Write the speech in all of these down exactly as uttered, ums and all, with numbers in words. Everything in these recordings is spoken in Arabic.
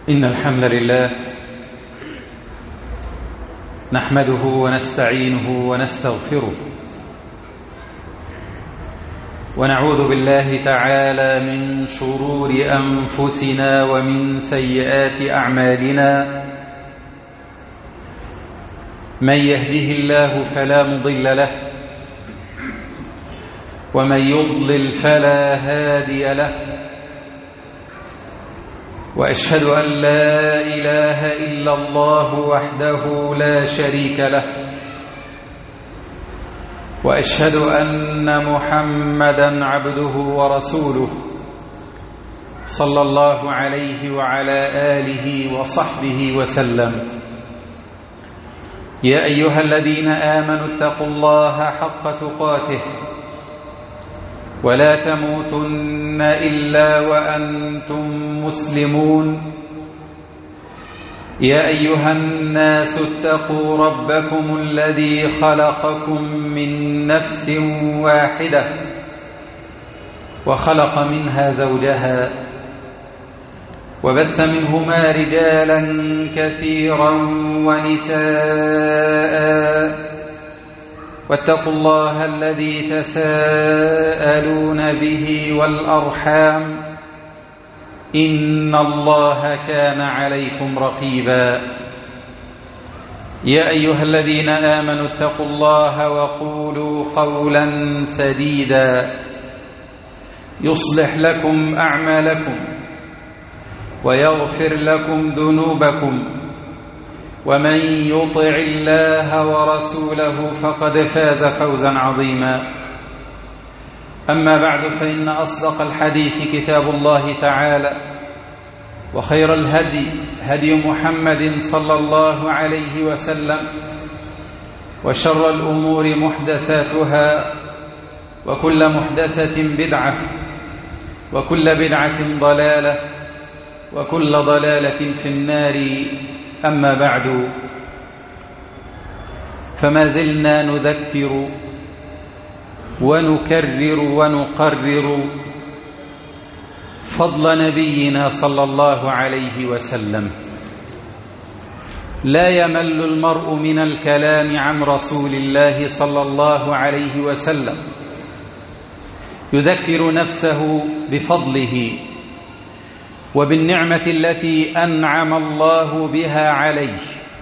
إن الحمد لله نحمده ونستعينه ونستغفره ونعوذ بالله تعالى من شرور أنفسنا ومن سيئات أعمالنا. من يهده الله فلا مضل له ومن يضلل فلا هادي له، وأشهد أن لا إله إلا الله وحده لا شريك له، وأشهد أن محمدًا عبده ورسوله صلى الله عليه وعلى آله وصحبه وسلم. يا أيها الذين آمنوا اتقوا الله حق تقاته ولا تموتن إلا وأنتم مسلمون. يا أيها الناس اتقوا ربكم الذي خلقكم من نفس واحدة وخلق منها زوجها وبث منهما رجالا كثيرا ونساء، واتقوا الله الذي تساءلون به والأرحام إن الله كان عليكم رقيبا. يا أيها الذين آمنوا اتقوا الله وقولوا قولا سديدا يصلح لكم أعمالكم ويغفر لكم ذنوبكم، ومن يطع الله ورسوله فقد فاز فوزا عظيما. أما بعد، فإن أصدق الحديث كتاب الله تعالى، وخير الهدي هدي محمد صلى الله عليه وسلم، وشر الأمور محدثاتها، وكل محدثة بدعة، وكل بدعة ضلالة، وكل ضلالة في النار. أما بعد، فما زلنا نذكر ونكرر ونقرر فضل نبينا صلى الله عليه وسلم. لا يمل المرء من الكلام عن رسول الله صلى الله عليه وسلم، يذكر نفسه بفضله وبالنعمة التي أنعم الله بها عليه،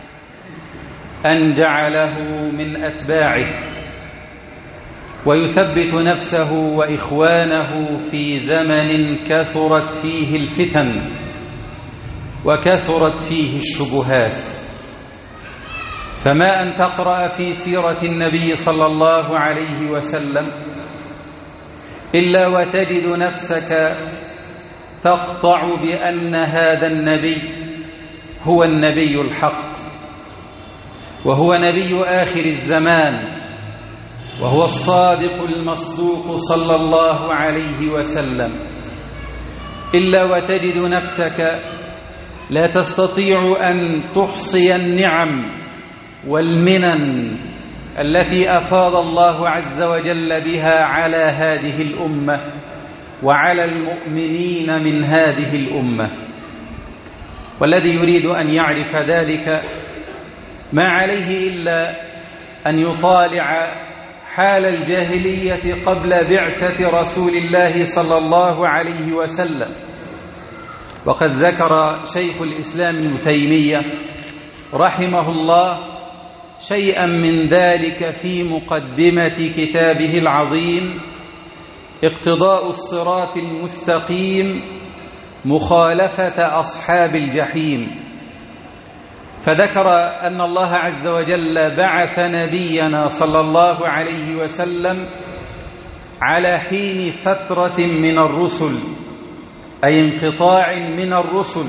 أن جعله من أتباعه، ويثبت نفسه وإخوانه في زمن كثرت فيه الفتن وكثرت فيه الشبهات. فما أن تقرأ في سيرة النبي صلى الله عليه وسلم إلا وتجد نفسك تقطع بأن هذا النبي هو النبي الحق، وهو نبي آخر الزمان، وهو الصادق المصدوق صلى الله عليه وسلم. إلا وتجد نفسك لا تستطيع أن تحصي النعم والمنن التي أفاض الله عز وجل بها على هذه الأمة وعلى المؤمنين من هذه الأمة. والذي يريد أن يعرف ذلك ما عليه إلا أن يطالع حال الجاهلية قبل بعثة رسول الله صلى الله عليه وسلم. وقد ذكر شيخ الإسلام ابن تيمية رحمه الله شيئا من ذلك في مقدمة كتابه العظيم اقتضاء الصراط المستقيم مخالفة أصحاب الجحيم. فذكر أن الله عز وجل بعث نبينا صلى الله عليه وسلم على حين فترة من الرسل، أي انقطاع من الرسل،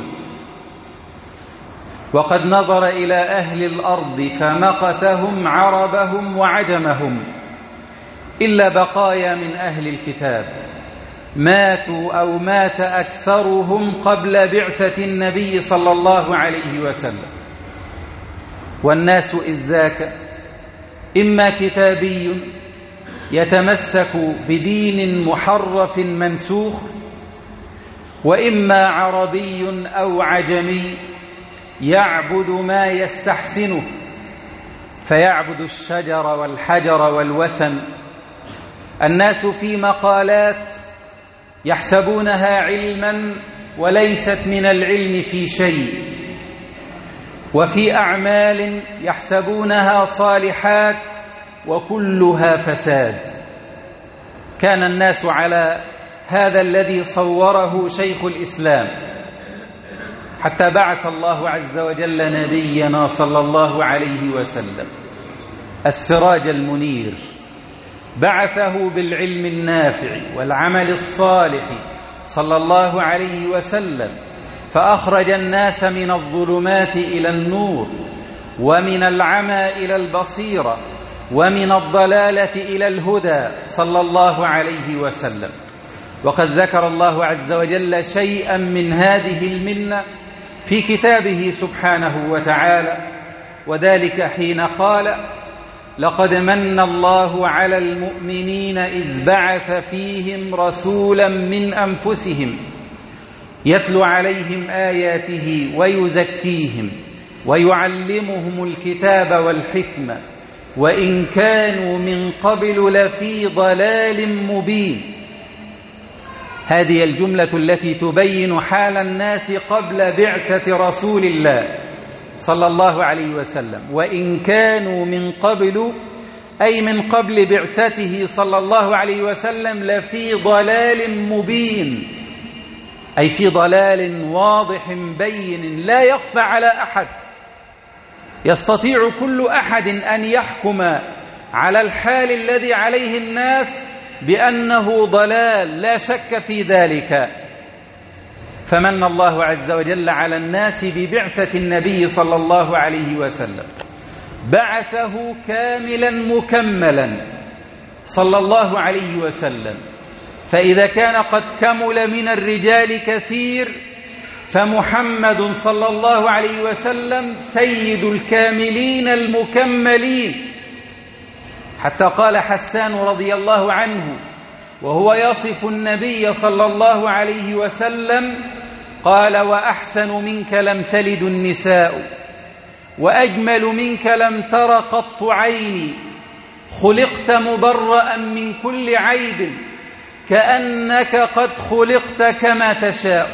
وقد نظر إلى أهل الأرض فمقتهم عربهم وعجمهم إلا بقايا من أهل الكتاب ماتوا أو مات أكثرهم قبل بعثة النبي صلى الله عليه وسلم. والناس إذ ذاك إما كتابي يتمسك بدين محرف منسوخ، وإما عربي أو عجمي يعبد ما يستحسنه، فيعبد الشجر والحجر والوثن. الناس في مقالات يحسبونها علما وليست من العلم في شيء، وفي أعمال يحسبونها صالحات وكلها فساد. كان الناس على هذا الذي صوره شيخ الإسلام، حتى بعث الله عز وجل نبينا صلى الله عليه وسلم السراج المنير، بعثه بالعلم النافع والعمل الصالح صلى الله عليه وسلم، فأخرج الناس من الظلمات إلى النور، ومن العمى إلى البصيرة، ومن الضلالة إلى الهدى صلى الله عليه وسلم. وقد ذكر الله عز وجل شيئا من هذه المنة في كتابه سبحانه وتعالى، وذلك حين قال: لقد من الله على المؤمنين إذ بعث فيهم رسولا من أنفسهم يتلو عليهم آياته ويزكيهم ويعلمهم الكتاب والحكمة وإن كانوا من قبل لفي ضلال مبين. هذه الجملة التي تبين حال الناس قبل بعثة رسول الله صلى الله عليه وسلم. وإن كانوا من قبل أي من قبل بعثته صلى الله عليه وسلم لفي ضلال مبين، أي في ضلال واضح بين لا يخفى على أحد. يستطيع كل أحد أن يحكم على الحال الذي عليه الناس بأنه ضلال، لا شك في ذلك. فمن الله عز وجل على الناس ببعثة النبي صلى الله عليه وسلم، بعثه كاملا مكملا صلى الله عليه وسلم. فإذا كان قد كمل من الرجال كثير، فمحمد صلى الله عليه وسلم سيد الكاملين المكملين. حتى قال حسان رضي الله عنه وهو يصف النبي صلى الله عليه وسلم، قال: وأحسن منك لم تلد النساء، وأجمل منك لم تر قط عيني، خلقت مبرأ من كل عيب، كأنك قد خلقت كما تشاء.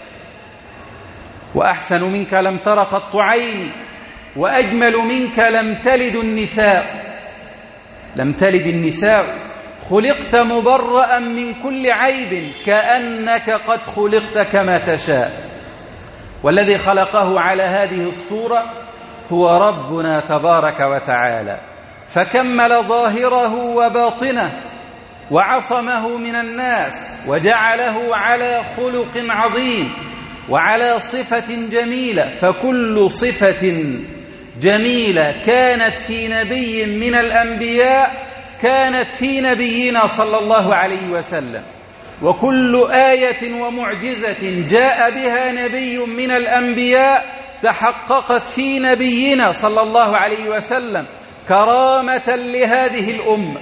وأحسن منك لم تر قط عيني، وأجمل منك لم تلد النساء، لم تلد النساء، خلقت مبرأ من كل عيب، كأنك قد خلقت كما تشاء. والذي خلقه على هذه الصورة هو ربنا تبارك وتعالى، فكمل ظاهره وباطنه، وعصمه من الناس، وجعله على خلق عظيم وعلى صفة جميلة. فكل صفة جميلة كانت في نبي من الأنبياء كانت في نبينا صلى الله عليه وسلم، وكل آية ومعجزة جاء بها نبي من الأنبياء تحققت في نبينا صلى الله عليه وسلم كرامة لهذه الأمة.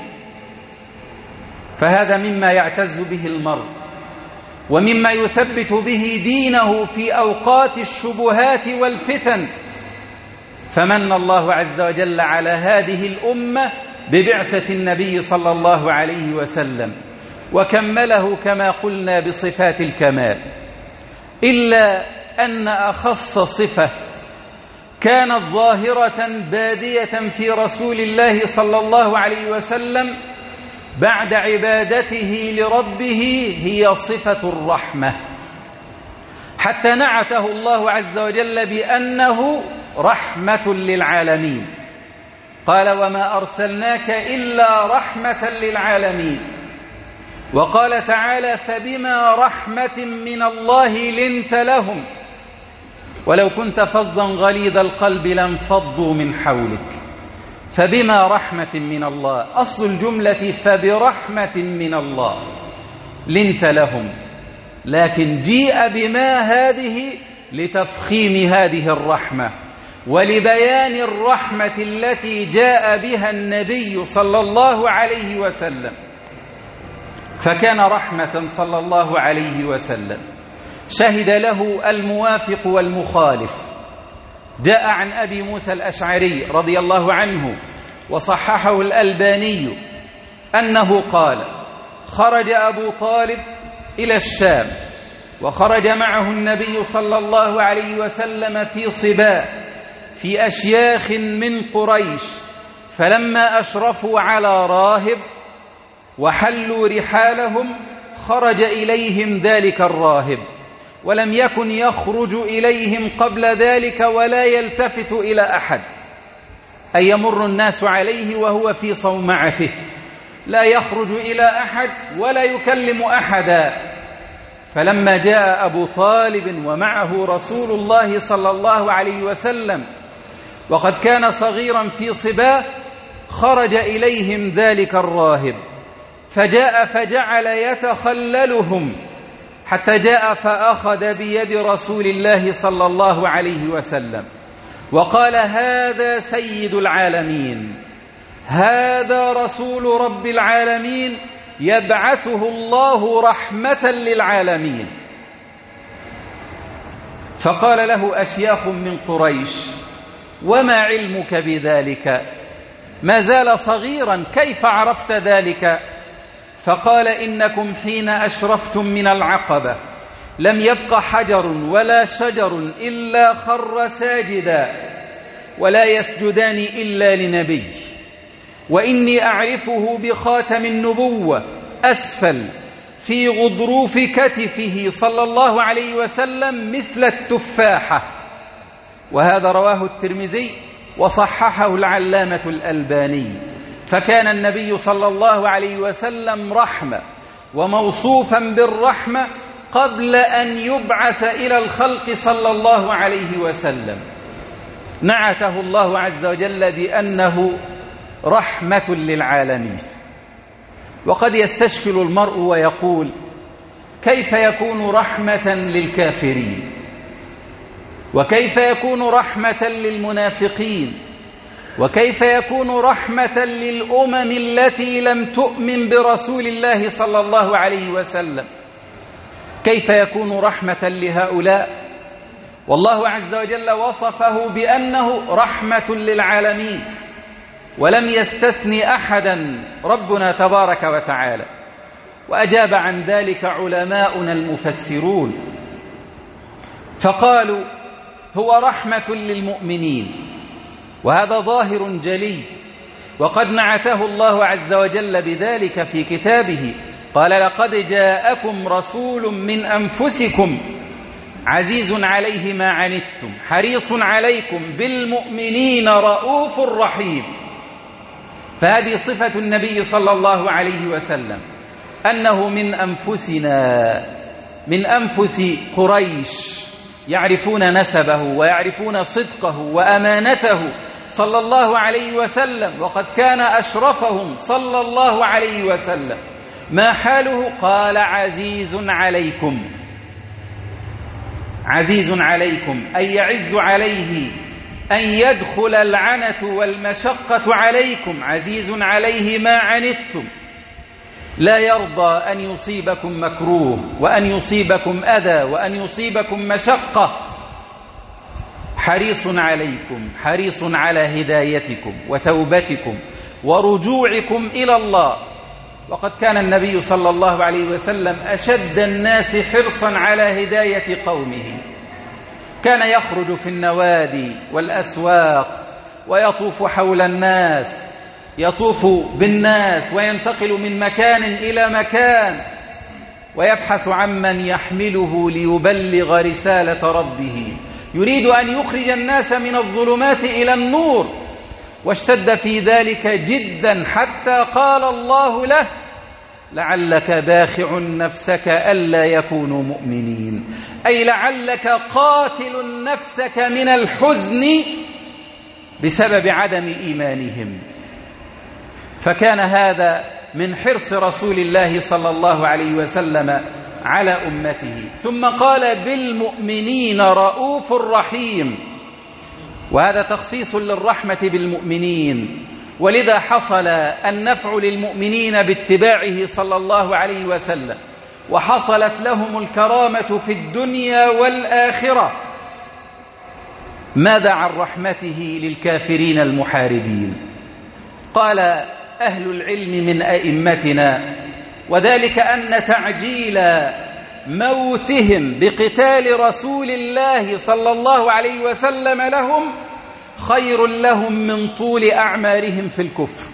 فهذا مما يعتز به المرء، ومما يثبت به دينه في أوقات الشبهات والفتن. فمن الله عز وجل على هذه الأمة ببعثة النبي صلى الله عليه وسلم، وكمله كما قلنا بصفات الكمال، إلا أن أخص صفة كانت ظاهرة بادية في رسول الله صلى الله عليه وسلم بعد عبادته لربه هي صفة الرحمة، حتى نعته الله عز وجل بأنه رحمة للعالمين. قال: وما أرسلناك إلا رحمة للعالمين. وقال تعالى: فبما رحمة من الله لنت لهم ولو كنت فظا غليظ القلب لانفضوا من حولك. فبما رحمة من الله، أصل الجملة فبرحمة من الله لنت لهم، لكن جيء بما هذه لتفخيم هذه الرحمة ولبيان الرحمة التي جاء بها النبي صلى الله عليه وسلم. فكان رحمة صلى الله عليه وسلم شهد له الموافق والمخالف. جاء عن أبي موسى الأشعري رضي الله عنه وصححه الألباني أنه قال: خرج أبو طالب إلى الشام، وخرج معه النبي صلى الله عليه وسلم في صباء في أشياخ من قريش، فلما أشرفوا على راهب وحلوا رحالهم خرج إليهم ذلك الراهب، ولم يكن يخرج إليهم قبل ذلك ولا يلتفت إلى أحد، أي يمر الناس عليه وهو في صومعته، لا يخرج إلى أحد ولا يكلم أحدا. فلما جاء أبو طالب ومعه رسول الله صلى الله عليه وسلم وقد كان صغيرا في صباه، خرج إليهم ذلك الراهب، فجاء فجعل يتخللهم حتى جاء فأخذ بيد رسول الله صلى الله عليه وسلم وقال: هذا سيد العالمين، هذا رسول رب العالمين، يبعثه الله رحمة للعالمين. فقال له أشياخ من قريش: وما علمك بذلك؟ ما زال صغيرا، كيف عرفت ذلك؟ فقال: إنكم حين أشرفتم من العقبة لم يبق حجر ولا شجر إلا خر ساجدا، ولا يسجدان إلا لنبي، وإني أعرفه بخاتم النبوة أسفل في غضروف كتفه صلى الله عليه وسلم مثل التفاحة. وهذا رواه الترمذي وصححه العلامة الألباني. فكان النبي صلى الله عليه وسلم رحمة وموصوفا بالرحمة قبل أن يبعث إلى الخلق صلى الله عليه وسلم. نعته الله عز وجل بأنه رحمة للعالمين. وقد يستشكل المرء ويقول: كيف يكون رحمة للكافرين؟ وكيف يكون رحمة للمنافقين؟ وكيف يكون رحمة للأمم التي لم تؤمن برسول الله صلى الله عليه وسلم؟ كيف يكون رحمة لهؤلاء؟ والله عز وجل وصفه بأنه رحمة للعالمين، ولم يستثني أحدا ربنا تبارك وتعالى. وأجاب عن ذلك علماؤنا المفسرون فقالوا: هو رحمة للمؤمنين، وهذا ظاهر جلي، وقد نعته الله عز وجل بذلك في كتابه، قال: لقد جاءكم رسول من أنفسكم عزيز عليه ما عنتم حريص عليكم بالمؤمنين رؤوف رحيم. فهذه صفة النبي صلى الله عليه وسلم، أنه من أنفسنا، من أنفس قريش، يعرفون نسبه ويعرفون صدقه وأمانته صلى الله عليه وسلم، وقد كان أشرفهم صلى الله عليه وسلم. ما حاله؟ قال: عزيز عليكم، عزيز عليكم، أي يعز عليه أن يدخل العنة والمشقة عليكم، عزيز عليه ما عنتم، لا يرضى أن يصيبكم مكروه وأن يصيبكم أذى وأن يصيبكم مشقة. حريص عليكم، حريص على هدايتكم وتوبتكم ورجوعكم إلى الله. وقد كان النبي صلى الله عليه وسلم أشد الناس حرصا على هداية قومه، كان يخرج في النوادي والأسواق ويطوف حول الناس، يطوف بالناس وينتقل من مكان إلى مكان ويبحث عمن يحمله ليبلغ رسالة ربه، يريد أن يخرج الناس من الظلمات إلى النور، واشتد في ذلك جدا حتى قال الله له: لعلك باخع نفسك ألا يكونوا مؤمنين، أي لعلك قاتل نفسك من الحزن بسبب عدم إيمانهم. فكان هذا من حرص رسول الله صلى الله عليه وسلم على أمته. ثم قال: بالمؤمنين رؤوف رحيم، وهذا تخصيص للرحمة بالمؤمنين، ولذا حصل النفع للمؤمنين باتباعه صلى الله عليه وسلم، وحصلت لهم الكرامة في الدنيا والآخرة، ماذا عن رحمته للكافرين المحاربين؟ قال أهل العلم من أئمتنا: وذلك أن تعجيل موتهم بقتال رسول الله صلى الله عليه وسلم لهم خير لهم من طول أعمارهم في الكفر.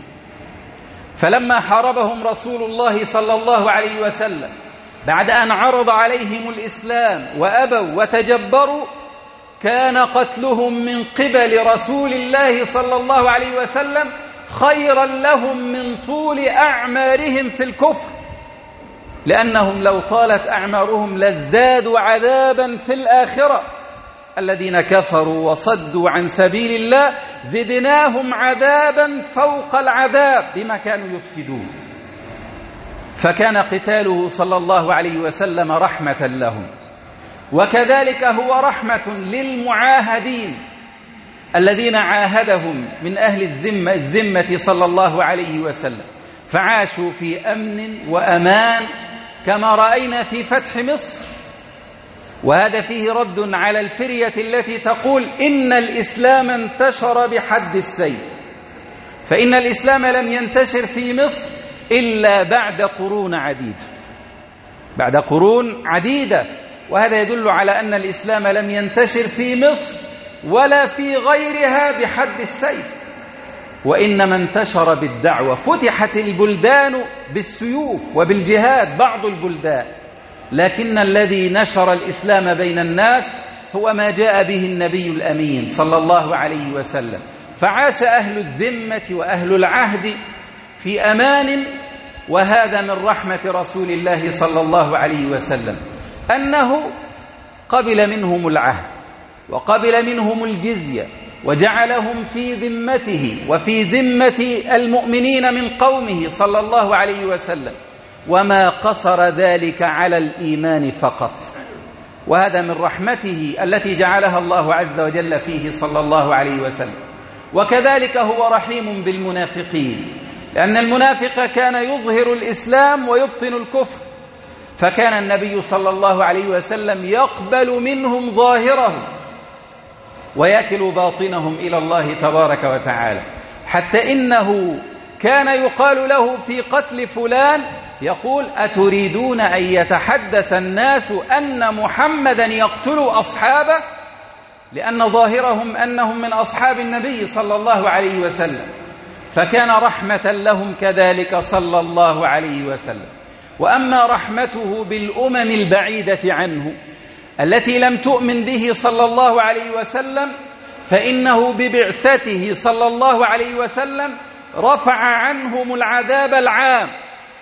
فلما حاربهم رسول الله صلى الله عليه وسلم بعد أن عرض عليهم الإسلام وأبوا وتجبروا، كان قتلهم من قبل رسول الله صلى الله عليه وسلم خيرا لهم من طول أعمارهم في الكفر، لأنهم لو طالت أعمارهم لازدادوا عذابا في الآخرة. الذين كفروا وصدوا عن سبيل الله زدناهم عذابا فوق العذاب بما كانوا يفسدون. فكان قتاله صلى الله عليه وسلم رحمة لهم، وكذلك هو رحمة للمعاهدين الذين عاهدهم من أهل الذمة, الذمة صلى الله عليه وسلم، فعاشوا في أمن وأمان كما رأينا في فتح مصر. وهذا فيه رد على الفرية التي تقول إن الإسلام انتشر بحد السيف، فإن الإسلام لم ينتشر في مصر إلا بعد قرون عديدة بعد قرون عديدة وهذا يدل على أن الإسلام لم ينتشر في مصر ولا في غيرها بحد السيف، وإنما انتشر بالدعوة. فتحت البلدان بالسيوف وبالجهاد بعض البلدان، لكن الذي نشر الإسلام بين الناس هو ما جاء به النبي الأمين صلى الله عليه وسلم. فعاش أهل الذمة وأهل العهد في أمان، وهذا من رحمة رسول الله صلى الله عليه وسلم أنه قبل منهم العهد وقبل منهم الجزية وجعلهم في ذمته وفي ذمة المؤمنين من قومه صلى الله عليه وسلم، وما قصر ذلك على الإيمان فقط. وهذا من رحمته التي جعلها الله عز وجل فيه صلى الله عليه وسلم. وكذلك هو رحيم بالمنافقين، لأن المنافق كان يظهر الإسلام ويبطن الكفر، فكان النبي صلى الله عليه وسلم يقبل منهم ظاهرهم ويكل باطنهم إلى الله تبارك وتعالى، حتى إنه كان يقال له في قتل فلان يقول: أتريدون أن يتحدث الناس أن محمدا يقتل أصحابه؟ لأن ظاهرهم أنهم من أصحاب النبي صلى الله عليه وسلم، فكان رحمة لهم كذلك صلى الله عليه وسلم. وأما رحمته بالأمم البعيدة عنه التي لم تؤمن به صلى الله عليه وسلم، فإنه ببعثته صلى الله عليه وسلم رفع عنهم العذاب العام،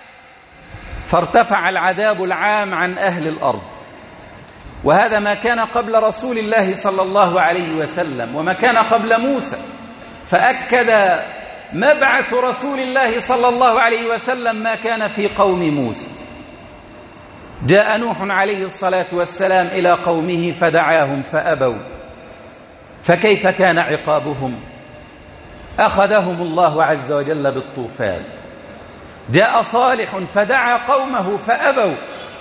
فارتفع العذاب العام عن أهل الأرض. وهذا ما كان قبل رسول الله صلى الله عليه وسلم وما كان قبل موسى، فأكد مبعث رسول الله صلى الله عليه وسلم ما كان في قوم موسى. جاء نوح عليه الصلاة والسلام إلى قومه فدعاهم فأبوا، فكيف كان عقابهم؟ أخذهم الله عز وجل بالطوفان. جاء صالح فدعا قومه فأبوا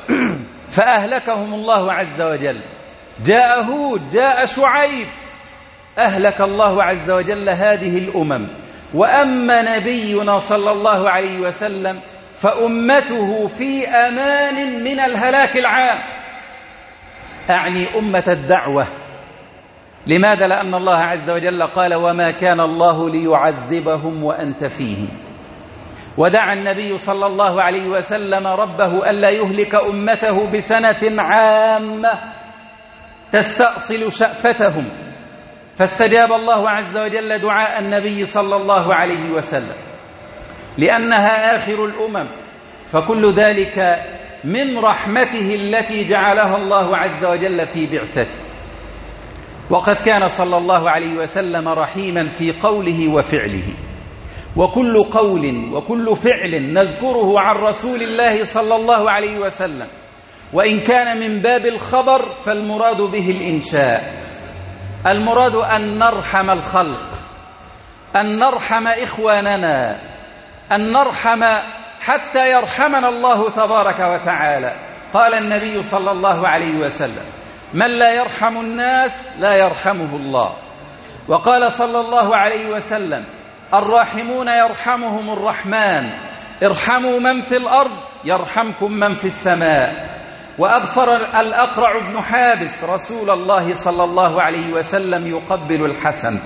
فأهلكهم الله عز وجل. جاء هود، جاء شعيب، أهلك الله عز وجل هذه الأمم. وأما نبينا صلى الله عليه وسلم فأمته في أمان من الهلاك العام، أعني أمة الدعوة. لماذا؟ لأن الله عز وجل قال: وما كان الله ليعذبهم وأنت فيهم. ودعا النبي صلى الله عليه وسلم ربه ألا يهلك أمته بسنة عامة تستأصل شأفتهم، فاستجاب الله عز وجل دعاء النبي صلى الله عليه وسلم لأنها آخر الأمم. فكل ذلك من رحمته التي جعلها الله عز وجل في بعثته. وقد كان صلى الله عليه وسلم رحيما في قوله وفعله، وكل قول وكل فعل نذكره عن رسول الله صلى الله عليه وسلم وإن كان من باب الخبر فالمراد به الإنشاء. المراد أن نرحم الخلق، أن نرحم إخواننا، أن نرحم حتى يرحمنا الله تبارك وتعالى. قال النبي صلى الله عليه وسلم: من لا يرحم الناس لا يرحمه الله. وقال صلى الله عليه وسلم: الراحمون يرحمهم الرحمن، ارحموا من في الأرض يرحمكم من في السماء. وأبصر الأقرع بن حابس رسول الله صلى الله عليه وسلم يقبل الحسن،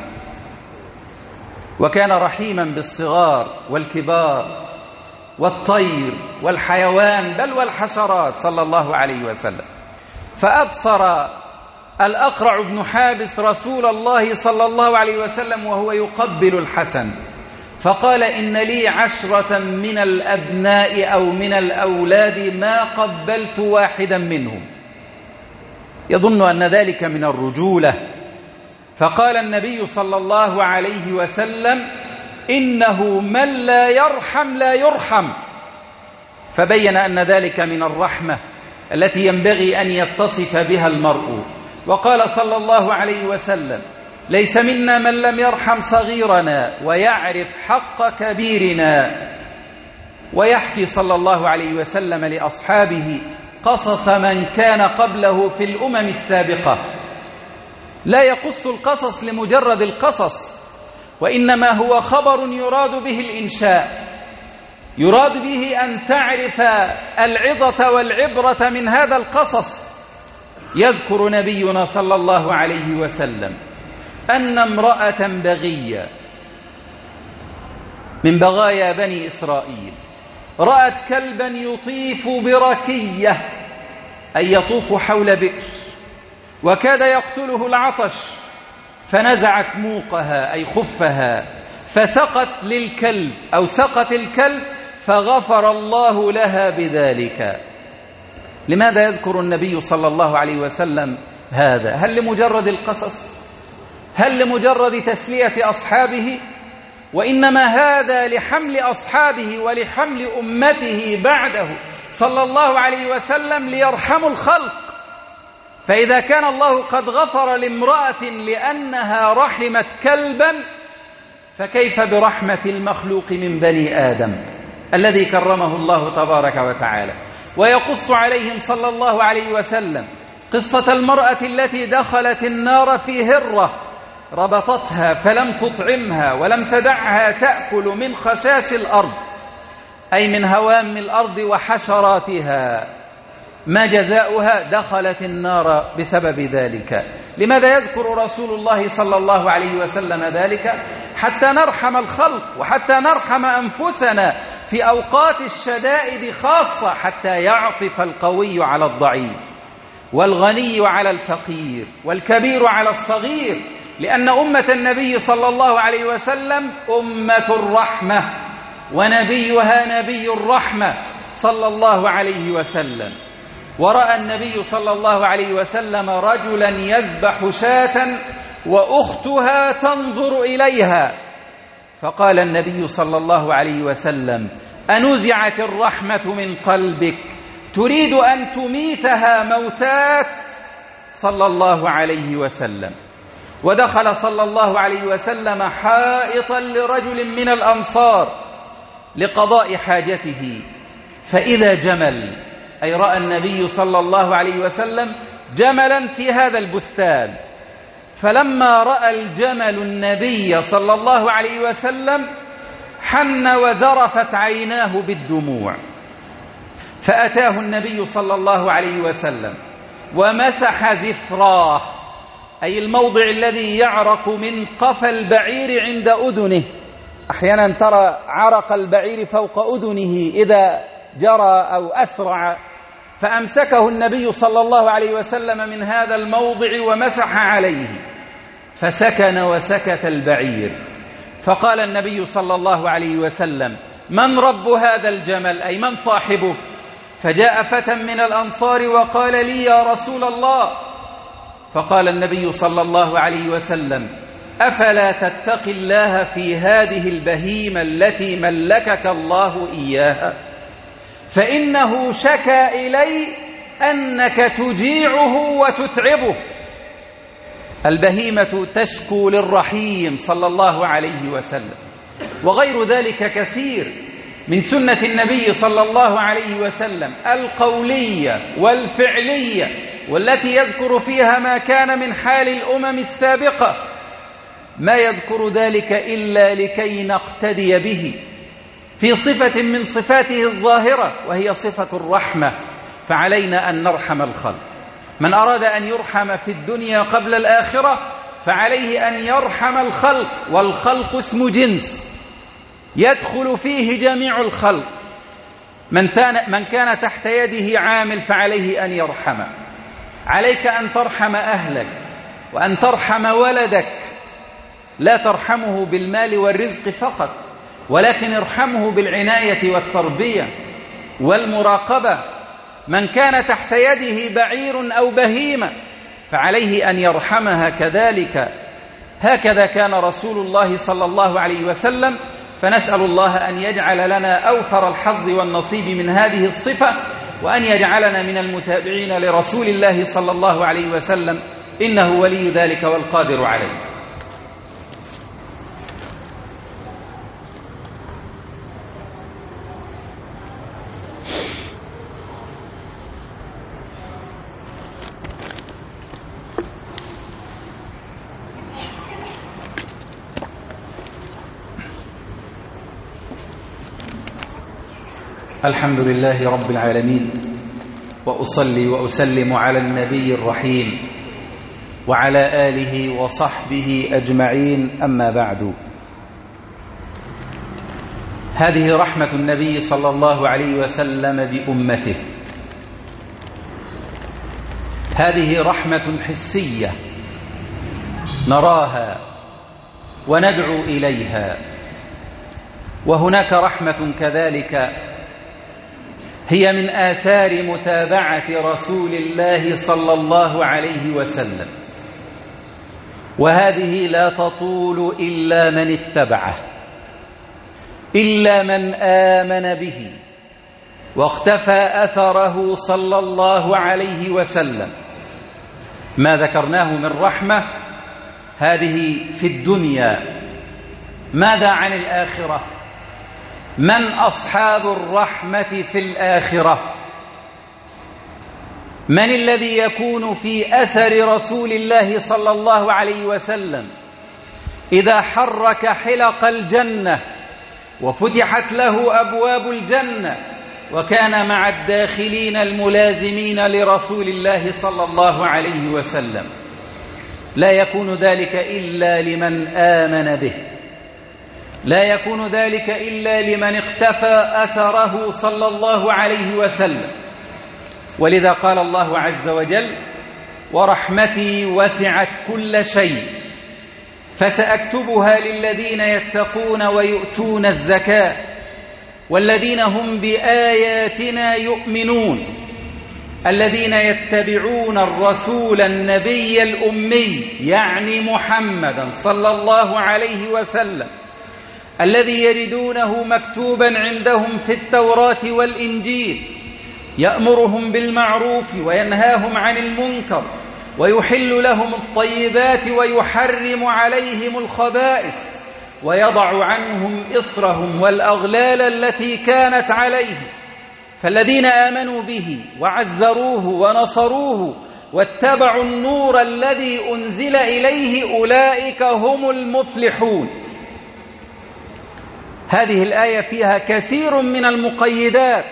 وكان رحيما بالصغار والكبار والطير والحيوان بل والحشرات صلى الله عليه وسلم. فأبصر الأقرع بن حابس رسول الله صلى الله عليه وسلم وهو يقبل الحسن، فقال: إن لي عشرة من الأبناء أو من الأولاد ما قبلت واحدا منهم. يظن أن ذلك من الرجولة، فقال النبي صلى الله عليه وسلم: إنه من لا يرحم لا يرحم. فبين أن ذلك من الرحمة التي ينبغي أن يتصف بها المرء. وقال صلى الله عليه وسلم: ليس منا من لم يرحم صغيرنا ويعرف حق كبيرنا. ويحكي صلى الله عليه وسلم لأصحابه قصص من كان قبله في الأمم السابقة، لا يقص القصص لمجرد القصص، وإنما هو خبر يراد به الإنشاء، يراد به أن تعرف العظة والعبرة من هذا القصص. يذكر نبينا صلى الله عليه وسلم أن امرأة بغية من بغايا بني إسرائيل رأت كلبا يطيف بركية، أي يطوف حول بئر، وكاد يقتله العطش، فنزعت موقها أي خفها فسقت للكلب أو سقت الكلب، فغفر الله لها بذلك. لماذا يذكر النبي صلى الله عليه وسلم هذا؟ هل لمجرد القصص؟ هل لمجرد تسلية أصحابه؟ وإنما هذا لحمل أصحابه ولحمل أمته بعده صلى الله عليه وسلم ليرحموا الخلق. فإذا كان الله قد غفر لامرأة لأنها رحمت كلبا، فكيف برحمة المخلوق من بني آدم الذي كرمه الله تبارك وتعالى؟ ويقص عليهم صلى الله عليه وسلم قصة المرأة التي دخلت النار في هرة ربطتها فلم تطعمها ولم تدعها تأكل من خشاش الأرض، أي من هوام الأرض وحشراتها. ما جزاؤها؟ دخلت النار بسبب ذلك. لماذا يذكر رسول الله صلى الله عليه وسلم ذلك؟ حتى نرحم الخلق وحتى نرحم أنفسنا في أوقات الشدائد خاصة، حتى يعطف القوي على الضعيف والغني على الفقير والكبير على الصغير، لأن أمة النبي صلى الله عليه وسلم أمة الرحمة، ونبيها نبي الرحمة صلى الله عليه وسلم. ورأى النبي صلى الله عليه وسلم رجلا يذبح شاة وأختها تنظر إليها، فقال النبي صلى الله عليه وسلم: أنزعت الرحمة من قلبك تريد أن تميتها موتات؟ صلى الله عليه وسلم. ودخل صلى الله عليه وسلم حائطا لرجل من الأنصار لقضاء حاجته، فإذا جمل، أي رأى النبي صلى الله عليه وسلم جملا في هذا البستان، فلما رأى الجمل النبي صلى الله عليه وسلم حن وذرفت عيناه بالدموع، فأتاه النبي صلى الله عليه وسلم ومسح ذفراه، أي الموضع الذي يعرق من قفا البعير عند أذنه. أحيانا ترى عرق البعير فوق أذنه إذا جرى أو أسرع، فأمسكه النبي صلى الله عليه وسلم من هذا الموضع ومسح عليه، فسكن وسكت البعير. فقال النبي صلى الله عليه وسلم: من رب هذا الجمل؟ أي من صاحبه؟ فجاء فتى من الأنصار وقال لي: يا رسول الله. فقال النبي صلى الله عليه وسلم: أفلا تتقي الله في هذه البهيمة التي ملكك الله إياها؟ فإنه شكى إلي أنك تجيعه وتتعبه. البهيمة تشكو للرحيم صلى الله عليه وسلم. وغير ذلك كثير من سنة النبي صلى الله عليه وسلم القولية والفعلية، والتي يذكر فيها ما كان من حال الأمم السابقة، ما يذكر ذلك إلا لكي نقتدي به في صفة من صفاته الظاهرة، وهي صفة الرحمة. فعلينا أن نرحم الخلق. من أراد أن يرحم في الدنيا قبل الآخرة فعليه أن يرحم الخلق، والخلق اسم جنس يدخل فيه جميع الخلق. من كان تحت يده عامل فعليه أن يرحمه. عليك أن ترحم أهلك وأن ترحم ولدك، لا ترحمه بالمال والرزق فقط، ولكن ارحمه بالعناية والتربية والمراقبة. من كان تحت يده بعير أو بهيمة فعليه أن يرحمها كذلك. هكذا كان رسول الله صلى الله عليه وسلم. فنسأل الله أن يجعل لنا أوفر الحظ والنصيب من هذه الصفة، وأن يجعلنا من المتابعين لرسول الله صلى الله عليه وسلم، إنه ولي ذلك والقادر عليه. الحمد لله رب العالمين، وأصلي وأسلم على النبي الرحيم وعلى آله وصحبه أجمعين، أما بعد. هذه رحمة النبي صلى الله عليه وسلم بأمته. هذه رحمة حسية نراها وندعو إليها، وهناك رحمة كذلك هي من آثار متابعة رسول الله صلى الله عليه وسلم، وهذه لا تطول إلا من اتبعه، إلا من آمن به واقتفى أثره صلى الله عليه وسلم. ما ذكرناه من رحمة هذه في الدنيا. ماذا عن الآخرة؟ من أصحاب الرحمة في الآخرة؟ من الذي يكون في أثر رسول الله صلى الله عليه وسلم إذا حرك حلق الجنة وفتحت له أبواب الجنة وكان مع الداخلين الملازمين لرسول الله صلى الله عليه وسلم؟ لا يكون ذلك إلا لمن آمن به، لا يكون ذلك إلا لمن اختفى أثره صلى الله عليه وسلم. ولذا قال الله عز وجل: ورحمتي وسعت كل شيء فسأكتبها للذين يتقون ويؤتون الزكاة والذين هم بآياتنا يؤمنون الذين يتبعون الرسول النبي الأمي، يعني محمدا صلى الله عليه وسلم، الذي يجدونه مكتوبا عندهم في التوراة والإنجيل، يأمرهم بالمعروف وينهاهم عن المنكر ويحل لهم الطيبات ويحرم عليهم الخبائث ويضع عنهم إصرهم والأغلال التي كانت عليهم. فالذين آمنوا به وعزروه ونصروه واتبعوا النور الذي أنزل إليه أولئك هم المفلحون. هذه الآية فيها كثير من المقيدات،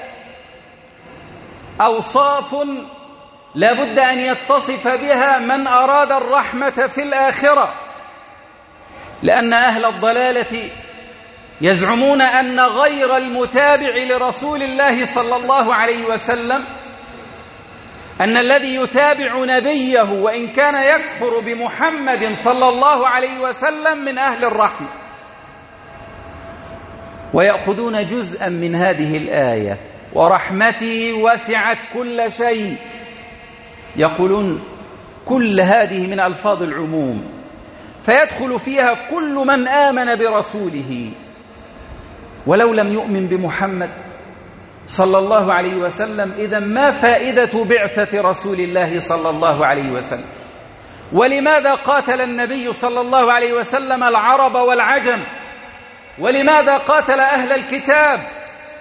أوصاف لا بد أن يتصف بها من أراد الرحمة في الآخرة، لأن أهل الضلالة يزعمون أن غير المتابع لرسول الله صلى الله عليه وسلم، أن الذي يتابع نبيه وإن كان يكفر بمحمد صلى الله عليه وسلم من أهل الرحمة، ويأخذون جزءا من هذه الآية: ورحمتي وسعت كل شيء. يقولون كل هذه من ألفاظ العموم، فيدخل فيها كل من آمن برسوله، ولو لم يؤمن بمحمد صلى الله عليه وسلم إذن ما فائدة بعثة رسول الله صلى الله عليه وسلم؟ ولماذا قاتل النبي صلى الله عليه وسلم العرب والعجم؟ ولماذا قاتل أهل الكتاب؟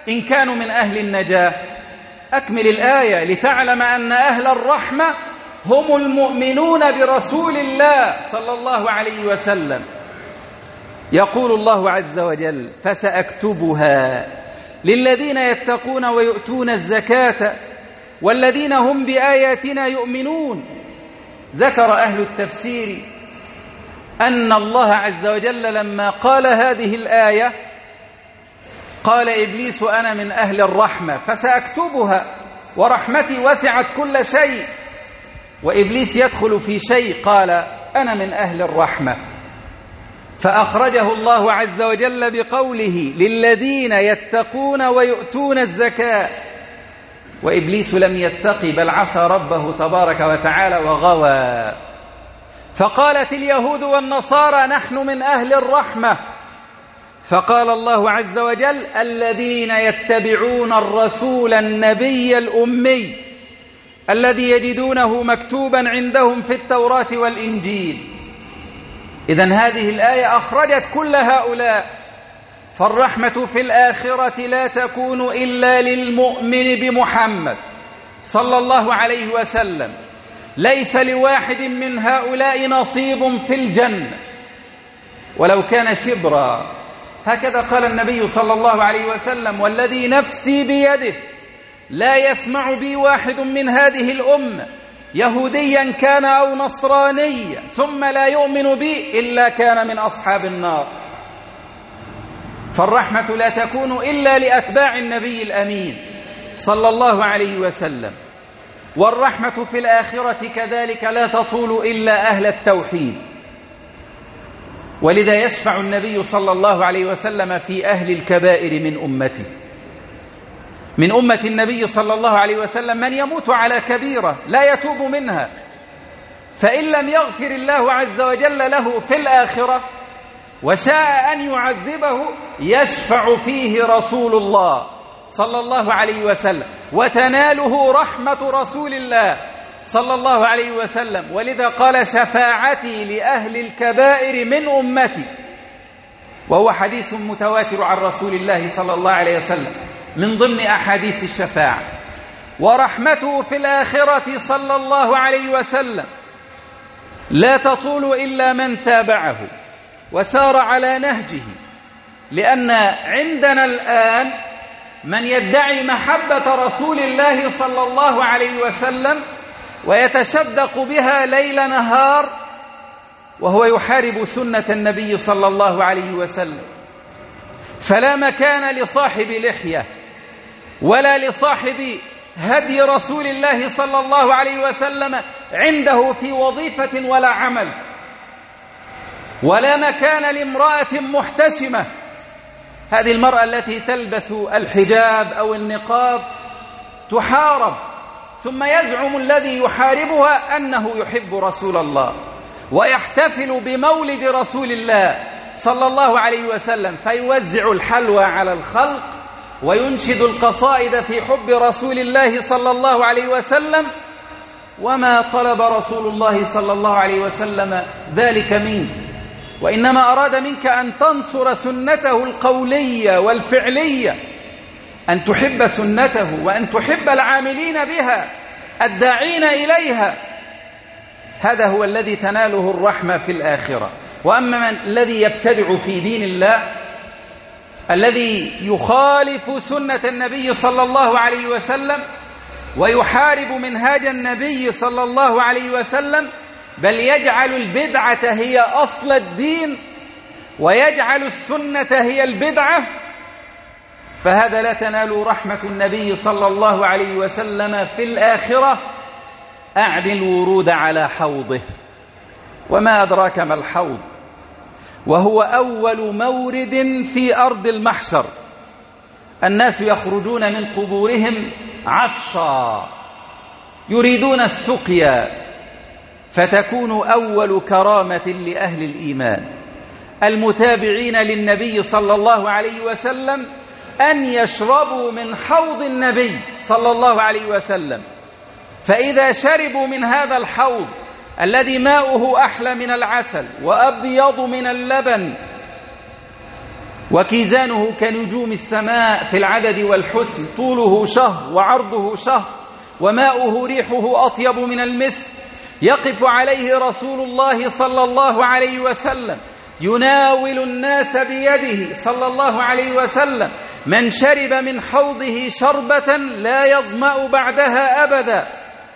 إن كانوا من أهل النجاة؟ أكمل الآية لتعلم أن أهل الرحمة هم المؤمنون برسول الله صلى الله عليه وسلم. يقول الله عز وجل: فسأكتبها للذين يتقون ويؤتون الزكاة والذين هم بآياتنا يؤمنون. ذكر أهل التفسير أن الله عز وجل لما قال هذه الآية قال إبليس: أنا من أهل الرحمة فسأكتبها ورحمتي وسعت كل شيء. وإبليس يدخل في شيء، قال: أنا من أهل الرحمة، فأخرجه الله عز وجل بقوله: للذين يتقون ويؤتون الزكاة. وإبليس لم يتقي بل عصى ربه تبارك وتعالى وغوى. فقالت اليهود والنصارى: نحن من أهل الرحمة. فقال الله عز وجل: الذين يتبعون الرسول النبي الأمي الذي يجدونه مكتوبا عندهم في التوراة والإنجيل. إذن هذه الآية أخرجت كل هؤلاء. فالرحمة في الآخرة لا تكون إلا للمؤمن بمحمد صلى الله عليه وسلم. ليس لواحد من هؤلاء نصيب في الجنة ولو كان شبرا. هكذا قال النبي صلى الله عليه وسلم: والذي نفسي بيده لا يسمع بي واحد من هذه الأمة يهوديا كان أو نصرانيا ثم لا يؤمن بي إلا كان من أصحاب النار. فالرحمة لا تكون إلا لأتباع النبي الأمين صلى الله عليه وسلم. والرحمة في الآخرة كذلك لا تطول إلا أهل التوحيد. ولذا يشفع النبي صلى الله عليه وسلم في أهل الكبائر من أمته. من أمة النبي صلى الله عليه وسلم من يموت على كبيرة لا يتوب منها، فإن لم يغفر الله عز وجل له في الآخرة وشاء أن يعذبه يشفع فيه رسول الله صلى الله عليه وسلم وتناله رحمة رسول الله صلى الله عليه وسلم. ولذا قال: شفاعتي لأهل الكبائر من أمتي. وهو حديث متواتر عن رسول الله صلى الله عليه وسلم من ضمن أحاديث الشفاعة. ورحمته في الآخرة صلى الله عليه وسلم لا تطول إلا من تابعه وسار على نهجه. لأن عندنا الآن من يدعي محبة رسول الله صلى الله عليه وسلم ويتشدق بها ليل نهار وهو يحارب سنة النبي صلى الله عليه وسلم. فلا مكان لصاحب لحية ولا لصاحب هدي رسول الله صلى الله عليه وسلم عنده في وظيفة ولا عمل. ولا مكان لامرأة محتشمة، هذه المرأة التي تلبس الحجاب أو النقاب تحارب، ثم يزعم الذي يحاربها أنه يحب رسول الله ويحتفل بمولد رسول الله صلى الله عليه وسلم، فيوزع الحلوى على الخلق وينشد القصائد في حب رسول الله صلى الله عليه وسلم. وما طلب رسول الله صلى الله عليه وسلم ذلك منك، وإنما أراد منك أن تنصر سنته القولية والفعلية، أن تحب سنته وأن تحب العاملين بها الداعين إليها. هذا هو الذي تناله الرحمة في الآخرة. وأما من الذي يبتدع في دين الله، الذي يخالف سنة النبي صلى الله عليه وسلم ويحارب منهاج النبي صلى الله عليه وسلم، بل يجعل البدعة هي أصل الدين ويجعل السنة هي البدعة، فهذا لا تنال رحمة النبي صلى الله عليه وسلم في الآخرة. أعد الورود على حوضه. وما أدراك ما الحوض؟ وهو أول مورد في أرض المحشر. الناس يخرجون من قبورهم عطشا يريدون السقيا، فتكون أول كرامة لأهل الإيمان المتابعين للنبي صلى الله عليه وسلم أن يشربوا من حوض النبي صلى الله عليه وسلم. فإذا شربوا من هذا الحوض الذي ماؤه أحلى من العسل وأبيض من اللبن، وكيزانه كنجوم السماء في العدد والحسن، طوله شهر وعرضه شهر، وماؤه ريحه أطيب من المسك. يقف عليه رسول الله صلى الله عليه وسلم يناول الناس بيده صلى الله عليه وسلم، من شرب من حوضه شربة لا يظمأ بعدها أبدا.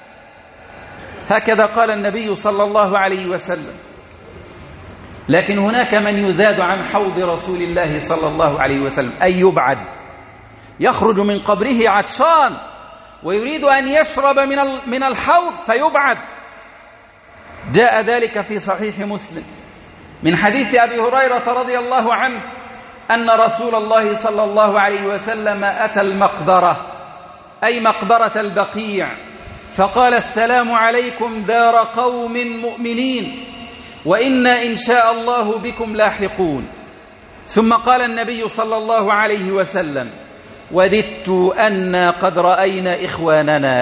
هكذا قال النبي صلى الله عليه وسلم. لكن هناك من يذاد عن حوض رسول الله صلى الله عليه وسلم، أي يبعد، يخرج من قبره عطشان ويريد أن يشرب من من الحوض فيبعد. جاء ذلك في صحيح مسلم من حديث أبي هريرة رضي الله عنه أن رسول الله صلى الله عليه وسلم أتى المقبرة، أي مقبرة البقيع، فقال: السلام عليكم دار قوم مؤمنين، وإنا إن شاء الله بكم لاحقون. ثم قال النبي صلى الله عليه وسلم: وددت أنا قد رأينا إخواننا.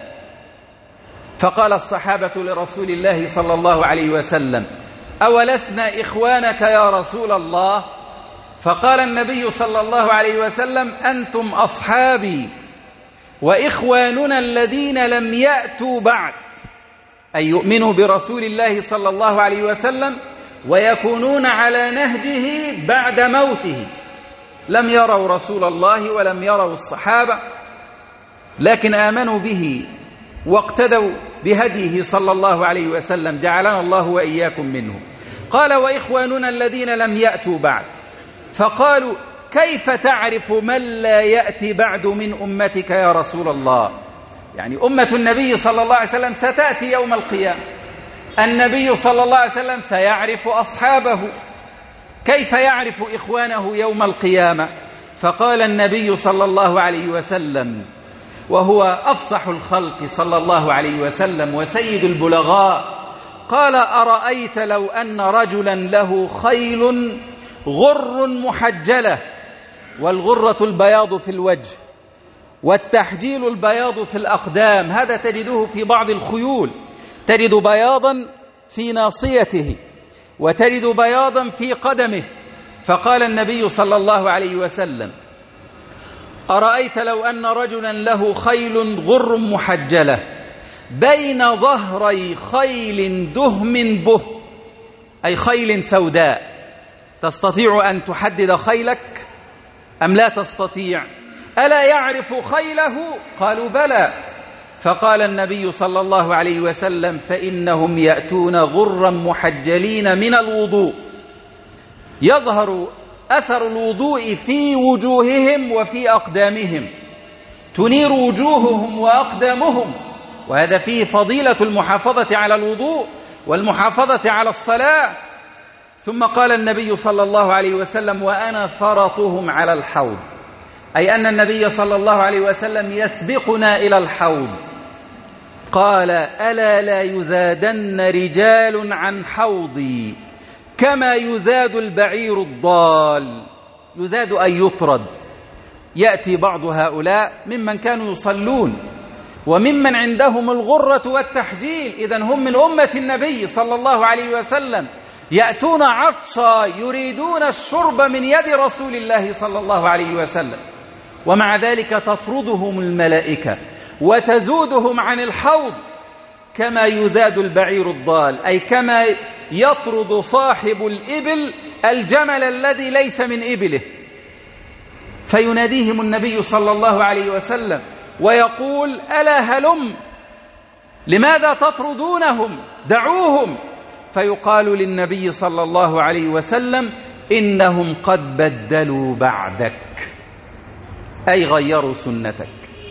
فقال الصحابة لرسول الله صلى الله عليه وسلم: أولسنا إخوانك يا رسول الله؟ فقال النبي صلى الله عليه وسلم: أنتم أصحابي وإخواننا الذين لم يأتوا بعد، أي يؤمنوا برسول الله صلى الله عليه وسلم ويكونون على نهجه بعد موته. لم يروا رسول الله ولم يروا الصحابة، لكن آمنوا به واقتدوا بهديه صلى الله عليه وسلم، جعلنا الله وإياكم منه. قال: وإخواننا الذين لم يأتوا بعد. فقالوا: كيف تعرف من لا يأتي بعد من أمتك يا رسول الله؟ يعني أمة النبي صلى الله عليه وسلم ستأتي يوم القيامة، النبي صلى الله عليه وسلم سيعرف أصحابه، كيف يعرف إخوانه يوم القيامة؟ فقال النبي صلى الله عليه وسلم وهو أفصح الخلق صلى الله عليه وسلم وسيد البلغاء، قال: أرأيت لو أن رجلا له خيل غر محجلة، والغرة البياض في الوجه، والتحجيل البياض في الأقدام، هذا تجده في بعض الخيول، تجد بياضا في ناصيته وتجد بياضا في قدمه. فقال النبي صلى الله عليه وسلم: أرأيت لو أن رجلا له خيل غر محجلة بين ظهري خيل دهم به، أي خيل سوداء، تستطيع أن تحدد خيلك أم لا تستطيع؟ ألا يعرف خيله؟ قالوا: بلى. فقال النبي صلى الله عليه وسلم: فإنهم يأتون غرا محجلين من الوضوء، يظهر أثر الوضوء في وجوههم وفي أقدامهم، تنير وجوههم وأقدامهم، وهذا فيه فضيلة المحافظة على الوضوء والمحافظة على الصلاة. ثم قال النبي صلى الله عليه وسلم: وأنا فرطهم على الحوض، أي أن النبي صلى الله عليه وسلم يسبقنا إلى الحوض. قال: ألا لا يذادن رجال عن حوضي كما يذاد البعير الضال. يذاد أي يطرد. يأتي بعض هؤلاء ممن كانوا يصلون وممن عندهم الغرة والتحجيل، إذن هم من أمة النبي صلى الله عليه وسلم، يأتون عطشا يريدون الشرب من يد رسول الله صلى الله عليه وسلم، ومع ذلك تطردهم الملائكة وتزودهم عن الحوض كما يذاد البعير الضال، أي كما يطرد صاحب الإبل الجمل الذي ليس من إبله. فيناديهم النبي صلى الله عليه وسلم ويقول: ألا هلم، لماذا تطردونهم؟ دعوهم. فيقال للنبي صلى الله عليه وسلم: إنهم قد بدلوا بعدك، أي غيروا سنتك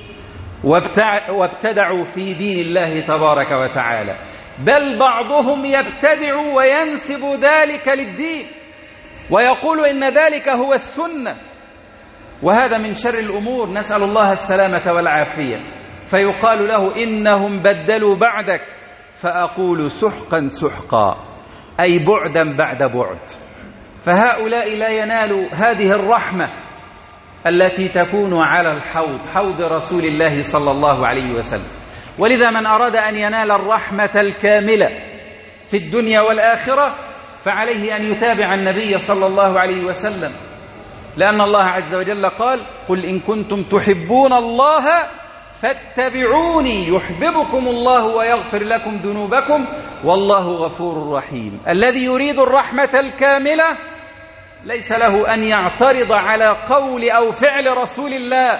وابتدعوا في دين الله تبارك وتعالى، بل بعضهم يبتدع وينسب ذلك للدين ويقول إن ذلك هو السنة، وهذا من شر الأمور، نسأل الله السلامة والعافية. فيقال له: إنهم بدلوا بعدك، فأقول: سحقا سحقا، أي بعدا بعد بعد. فهؤلاء لا ينالوا هذه الرحمة التي تكون على الحوض، حوض رسول الله صلى الله عليه وسلم. ولذا من أراد أن ينال الرحمة الكاملة في الدنيا والآخرة فعليه أن يتابع النبي صلى الله عليه وسلم لأن الله عز وجل قال: قل إن كنتم تحبون الله فاتبعوني يحببكم الله ويغفر لكم ذنوبكم والله غفور رحيم. الذي يريد الرحمة الكاملة ليس له أن يعترض على قول أو فعل رسول الله،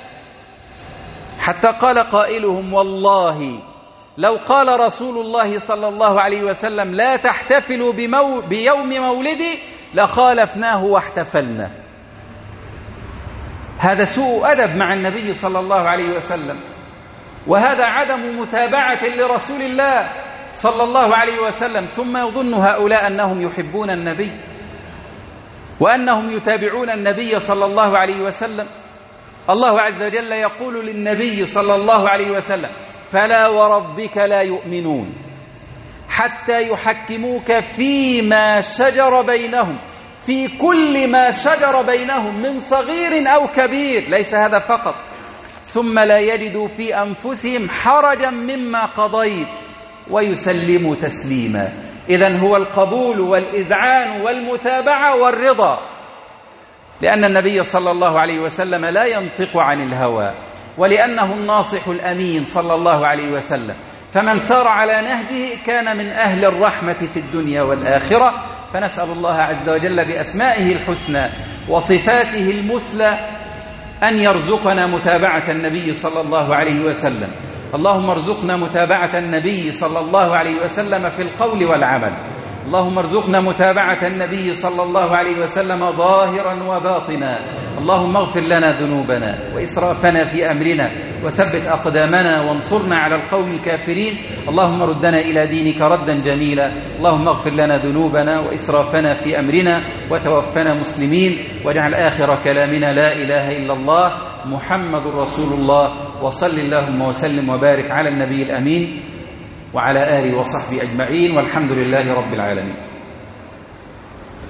حتى قال قائلهم: والله لو قال رسول الله صلى الله عليه وسلم لا تحتفلوا بمو بيوم مولدي لخالفناه واحتفلنا. هذا سوء أدب مع النبي صلى الله عليه وسلم، وهذا عدم متابعة لرسول الله صلى الله عليه وسلم. ثم يظن هؤلاء أنهم يحبون النبي وأنهم يتابعون النبي صلى الله عليه وسلم. الله عز وجل يقول للنبي صلى الله عليه وسلم: فلا وربك لا يؤمنون حتى يحكموك فيما شجر بينهم، في كل ما شجر بينهم من صغير أو كبير، ليس هذا فقط، ثم لا يجدوا في أنفسهم حرجا مما قضيت ويسلموا تسليما. إذن هو القبول والإذعان والمتابعة والرضا، لأن النبي صلى الله عليه وسلم لا ينطق عن الهوى، ولأنه الناصح الأمين صلى الله عليه وسلم، فمن سار على نهجه كان من أهل الرحمة في الدنيا والآخرة. فنسأل الله عز وجل بأسمائه الحسنى وصفاته المثلى أن يرزقنا متابعة النبي صلى الله عليه وسلم. اللهم ارزقنا متابعة النبي صلى الله عليه وسلم في القول والعمل. اللهم ارزقنا متابعة النبي صلى الله عليه وسلم ظاهرا وباطنا. اللهم اغفر لنا ذنوبنا وإسرافنا في أمرنا وثبت أقدامنا وانصرنا على القوم الكافرين. اللهم ردنا إلى دينك ردا جميلا. اللهم اغفر لنا ذنوبنا وإسرافنا في أمرنا وتوفنا مسلمين، واجعل آخر كلامنا لا إله إلا الله محمد رسول الله. وصل اللهم وسلم وبارك على النبي الأمين وعلى آله وصحبه أجمعين، والحمد لله رب العالمين.